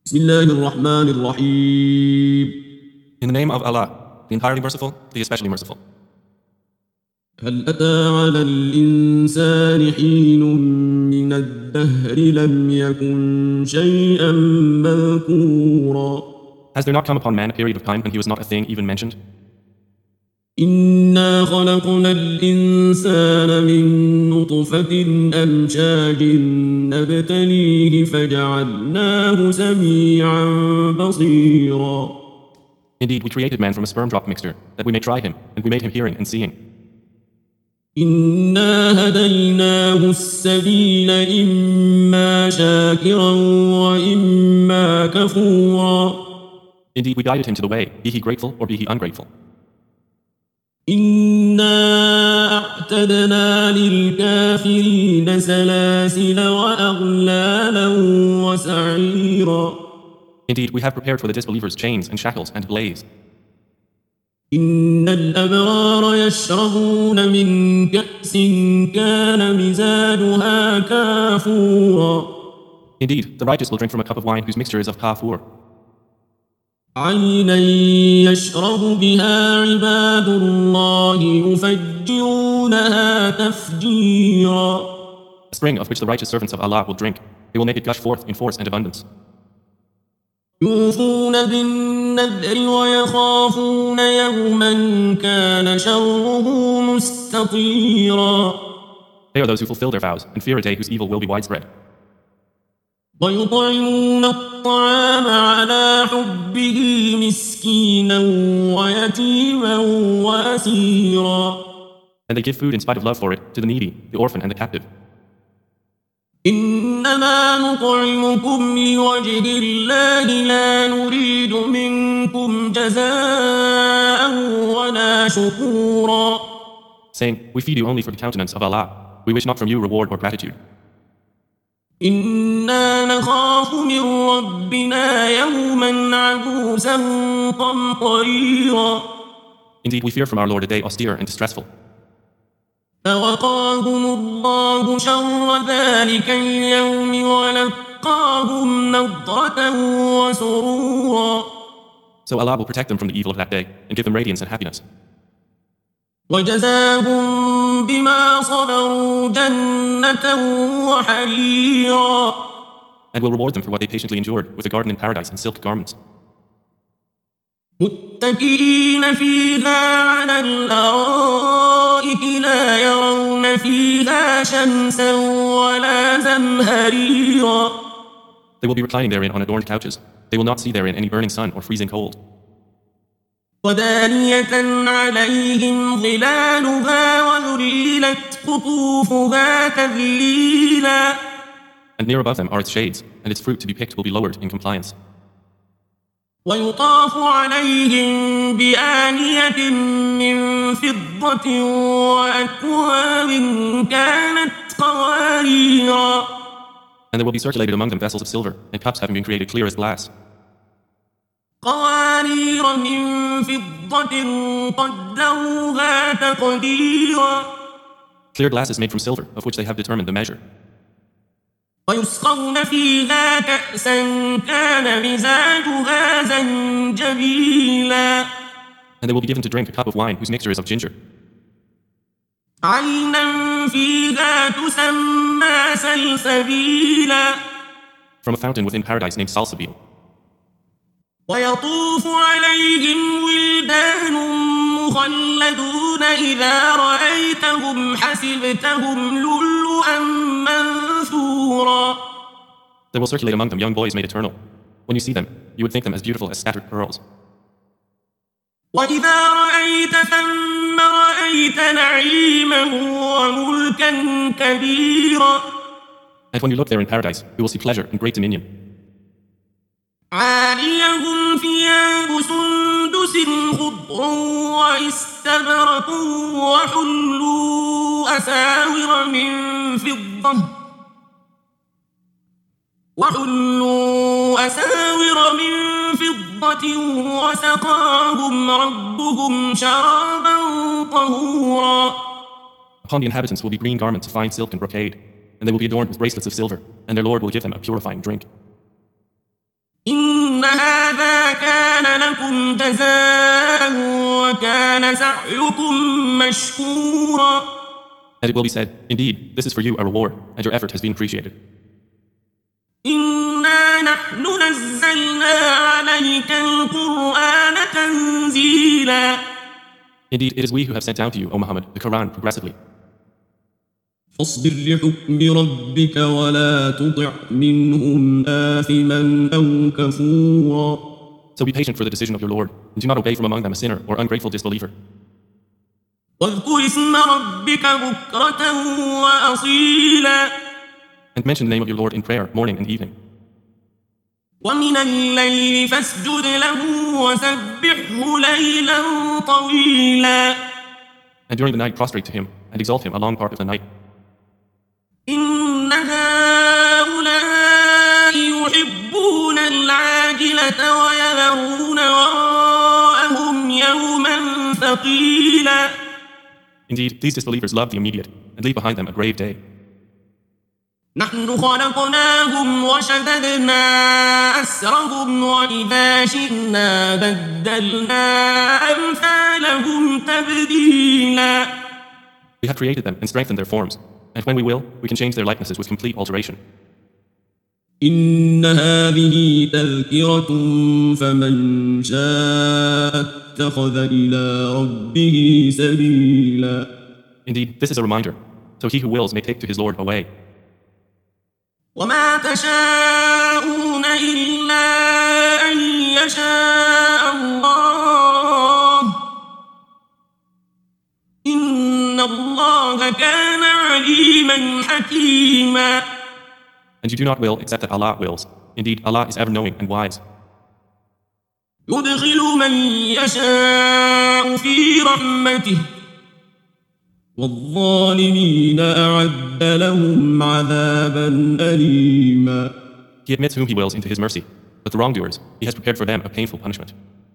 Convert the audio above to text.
بسم الله الرحمن الرحيم. In the name of Allah, the entirely merciful, the especially merciful. هل أتى على الإنسان حين من الدهر لم يكن شيئا مذكورا. Has there not come upon man a period of time when he was not a thing even mentioned? إنا خلقنا الإنسان من نطفة أمشاج نبتليه فجعلناه سميعا بصيرا. Indeed, we created man from a sperm drop mixture, that we may try him, and we made him hearing and seeing. إنا هديناه السبيل إما شاكرا وإما كفورا. Indeed, we guided him to the way, be he grateful or be he ungrateful. إنا أعتدنا للكافرين سلاسل وأغلالا وسعيرا. Indeed, we have prepared for the disbelievers chains and shackles and blaze. إن الأبرار يشربون من كأس كان مزاجها كافورا. Indeed, the righteous will drink from a cup of wine whose mixture is of kafur. عينا يشرب بها عباد الله يفجرونها تفجيرا. A spring of which the righteous servants of Allah will drink. They will make it gush forth in force and abundance. يوفون بالنذر ويخافون يوما كان شره مستطيرا. They are those who fulfill their vows and fear a day whose evil will be widespread. ويطعمون الطعام على حبه مسكينا ويتيما وأسيرا. And they give food in spite of love for it to the needy, the orphan and the captive. إنما نطعمكم لوجه الله لا نريد منكم جزاء ولا شكورا. Saying, we feed you only for the countenance of Allah. We wish not from you reward or gratitude. إنا نخاف من ربنا يوما عبوسا قمطريرا. Indeed, we fear from our Lord a day austere and distressful. فوقاهم الله شر ذلك اليوم ولقاهم نضرة وسرورا. So Allah will protect them from the evil of that day and give them radiance and happiness. وجزاهم بما صبروا جنة وحريرا. And will reward them for what they patiently endured with a garden in paradise and silk garments. متكئين فيها على الأرائك لا يرون فيها شمسا ولا زمهريرا. They will be reclining therein on adorned couches. They will not see therein any burning sun or freezing cold. ودانية عليهم ظلالها وذللت قطوفها تذليلا. And near above them are its shades, and its fruit to be picked will be lowered in compliance. ويطاف عليهم بآنية من فضة وأكواب كانت قواريرا. And there will be circulated among them vessels of silver, and cups having been created clear as glass. قوارير من فضة قدروها تقديرا. Clear glass is made from silver, of which they have determined the measure. ويسقون فيها كأسا كان مزاجها زنجبيلا. And they will be given to drink a cup of wine whose mixture is of ginger. عينا فيها تسمى سلسبيلا. From a fountain within paradise named Salsabil. ويطوف عليهم ولدان مخلدون إذا رأيتهم حسبتهم لؤلؤا منثورا. There will circulate among them young boys made eternal. When you see them, you would think them as beautiful as scattered pearls. وإذا رأيت ثم رأيت نعيما وملكا كبيرا. And when you look there in paradise, you will see pleasure and great dominion. عاليهم ثياب سندس خضر واستبرق وحلوا أساور من فضة وسقاهم ربهم شرابا طهورا. Upon the inhabitants will be green garments of fine silk and brocade, and they will be adorned with bracelets of silver, and their Lord will give them a purifying drink. إن إن هذا كان لكم جزاء وكان سعيكم مشكورا. And it will be said, indeed, this is for you a reward, and your effort has been appreciated. إنا نحن نزلنا عليك القرآن تنزيلا. Indeed, it is we who have sent down to you, O Muhammad, the Quran progressively. فاصبر لحكم ربك ولا تطع منهم آثما أو كفورا. So be patient for the decision of your Lord, and do not obey from among them a sinner or ungrateful disbeliever. واذكر اسم ربك بكرة وأصيلا. And mention the name of your Lord in prayer, morning and evening. ومن الليل فاسجد له وسبحه ليلا طويلا. And during the night prostrate to him, and exalt him a long part of the night. إن هؤلاء يحبون العاجلة ويذرون وراءهم يوما ثقيلا. Indeed, these disbelievers love the immediate, and leave behind them a grave day. نحن خلقناهم وشددنا أسرهم وإذا شئنا بدلنا أمثالهم تبديلا. We have created them and strengthened their forms, and when we will, we can change their likenesses with complete alteration. إن هذه تذكرة فمن شاء اتخذ إلى ربه سبيلا. Indeed, this is a reminder, so he who wills may take to his Lord a way. وما تشاءون إلا أن يشاء الله إن الله كان عليما حكيما. And you do not will except that Allah wills. Indeed, Allah is ever knowing and wise. يدخل من يشاء في رحمته والظالمين أعد لهم عذابا أليما. He admits whom he wills into his mercy, but the wrongdoers, he has prepared for them a painful punishment.